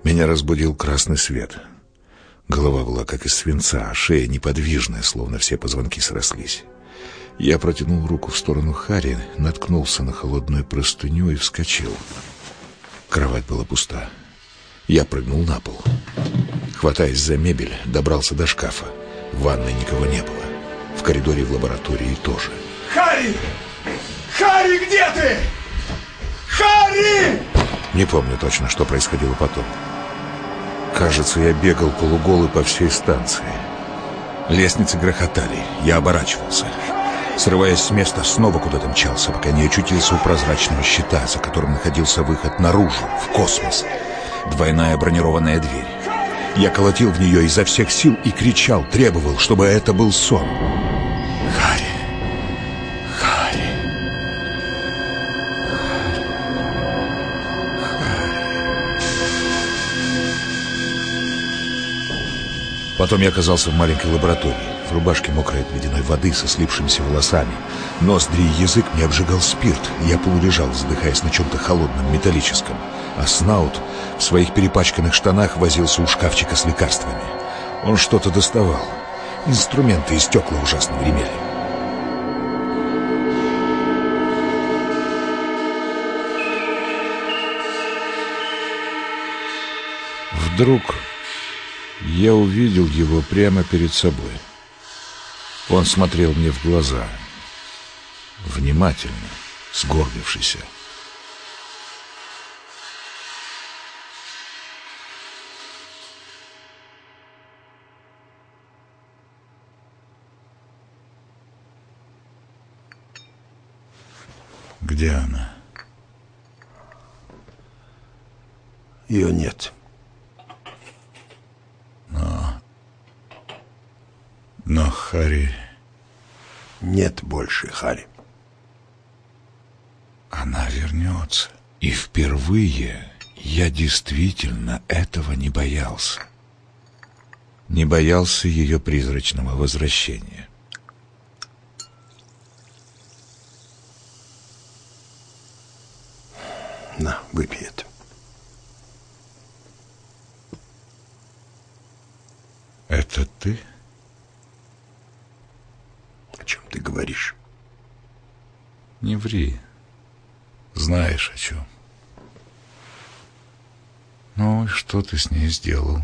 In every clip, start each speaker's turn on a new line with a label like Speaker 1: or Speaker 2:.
Speaker 1: Меня разбудил красный свет. Голова была как из свинца, а шея неподвижная, словно все позвонки срослись. Я протянул руку в сторону Харри, наткнулся на холодную простыню и вскочил. Кровать была пуста. Я прыгнул на пол. Хватаясь за мебель, добрался до шкафа. В ванной никого не было. В коридоре и в лаборатории тоже.
Speaker 2: Харри! Харри, где ты? Харри!
Speaker 1: Не помню точно, что происходило потом. Кажется, я бегал полуголый по всей станции. Лестницы грохотали. Я оборачивался. Срываясь с места, снова куда-то мчался, пока не очутился у прозрачного щита, за которым находился выход наружу, в космос. Двойная бронированная дверь. Я колотил в нее изо всех сил и кричал, требовал, чтобы это был сон. Харри. Харри. Потом я оказался в маленькой лаборатории. В рубашке мокрой от ледяной воды со слипшимися волосами. Ноздри и язык мне обжигал спирт. Я полулежал, задыхаясь на чем-то холодном, металлическом. А Снаут в своих перепачканных штанах возился у шкафчика с лекарствами. Он что-то доставал. Инструменты и стекла ужасно гремели. Вдруг я увидел его прямо перед собой. Он смотрел мне в глаза, внимательно, сгорбившийся. Где она?
Speaker 3: Ее нет.
Speaker 1: Но Харри...
Speaker 3: Нет больше Харри.
Speaker 1: Она вернется. И впервые я действительно этого не боялся. Не боялся ее призрачного возвращения.
Speaker 3: На, выпей это.
Speaker 1: Это ты?
Speaker 3: О чем ты говоришь?
Speaker 1: Не ври. Знаешь, о чем. Ну, и что ты с ней сделал?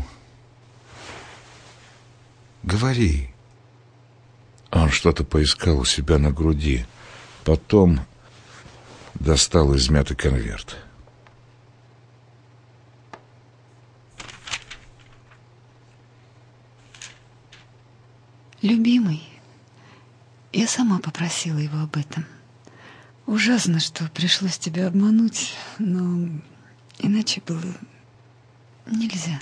Speaker 1: Говори. Он что-то поискал у себя на груди. Потом достал измятый конверт.
Speaker 4: Любимый, я сама попросила его об этом. Ужасно, что пришлось тебя обмануть, но иначе было нельзя.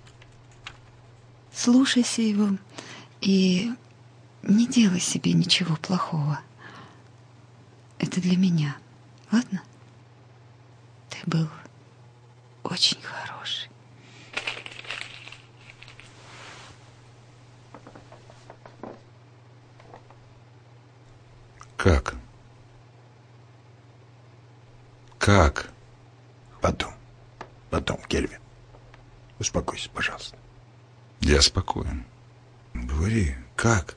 Speaker 4: Слушайся его и не делай себе ничего плохого. Это для меня, ладно? Ты был очень хороший.
Speaker 1: Как? Как?
Speaker 3: Потом, Кельвин. Успокойся, пожалуйста.
Speaker 1: Я спокоен. Говори, как?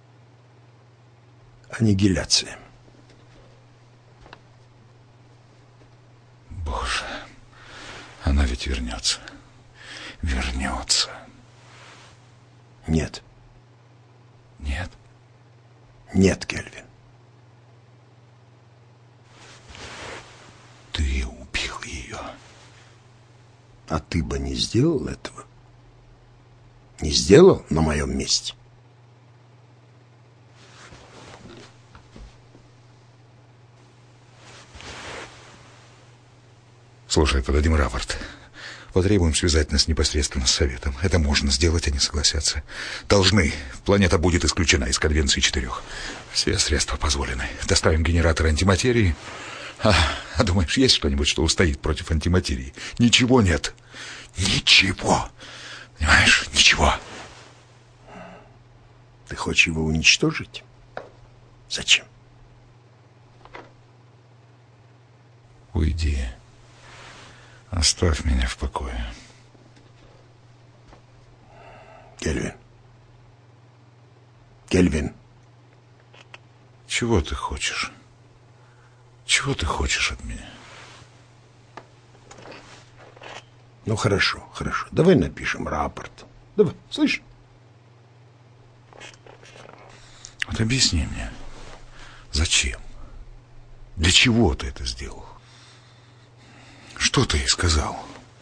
Speaker 3: Аннигиляция.
Speaker 1: Боже, она ведь вернется. Вернется.
Speaker 3: Нет.
Speaker 1: Нет?
Speaker 3: Нет, Кельвин.
Speaker 1: Ты убил ее.
Speaker 3: А ты бы не сделал этого? Не сделал на моем месте?
Speaker 1: Слушай, подадим рапорт. Потребуем связать нас непосредственно с Советом. Это можно сделать, они согласятся. Должны. Планета будет исключена из Конвенции 4. Все средства позволены. Доставим генератор антиматерии. А думаешь, есть что-нибудь, что устоит против антиматерии? Ничего нет. Ничего. Понимаешь? Ничего.
Speaker 3: Ты хочешь его уничтожить? Зачем?
Speaker 1: Уйди. Оставь меня в покое.
Speaker 3: Кельвин. Кельвин.
Speaker 1: Чего ты хочешь? Чего ты хочешь от меня?
Speaker 3: Ну, хорошо, хорошо. Давай напишем рапорт. Давай, слышь?
Speaker 1: Вот объясни мне, зачем? Для чего ты это сделал? Что ты ей сказал?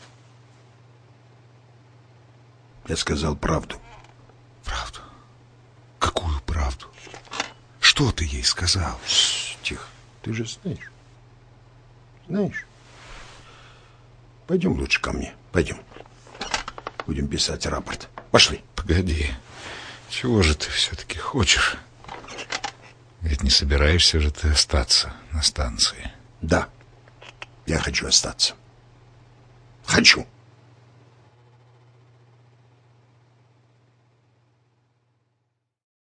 Speaker 3: Я сказал правду.
Speaker 1: Правду? Какую правду? Что ты ей сказал?
Speaker 3: Тихо. Ты же знаешь. Знаешь. Пойдем лучше ко мне. Пойдем. Будем писать рапорт. Пошли.
Speaker 1: Погоди. Чего же ты все-таки хочешь? Ведь не собираешься же ты остаться на станции.
Speaker 3: Да. Я хочу остаться. Хочу.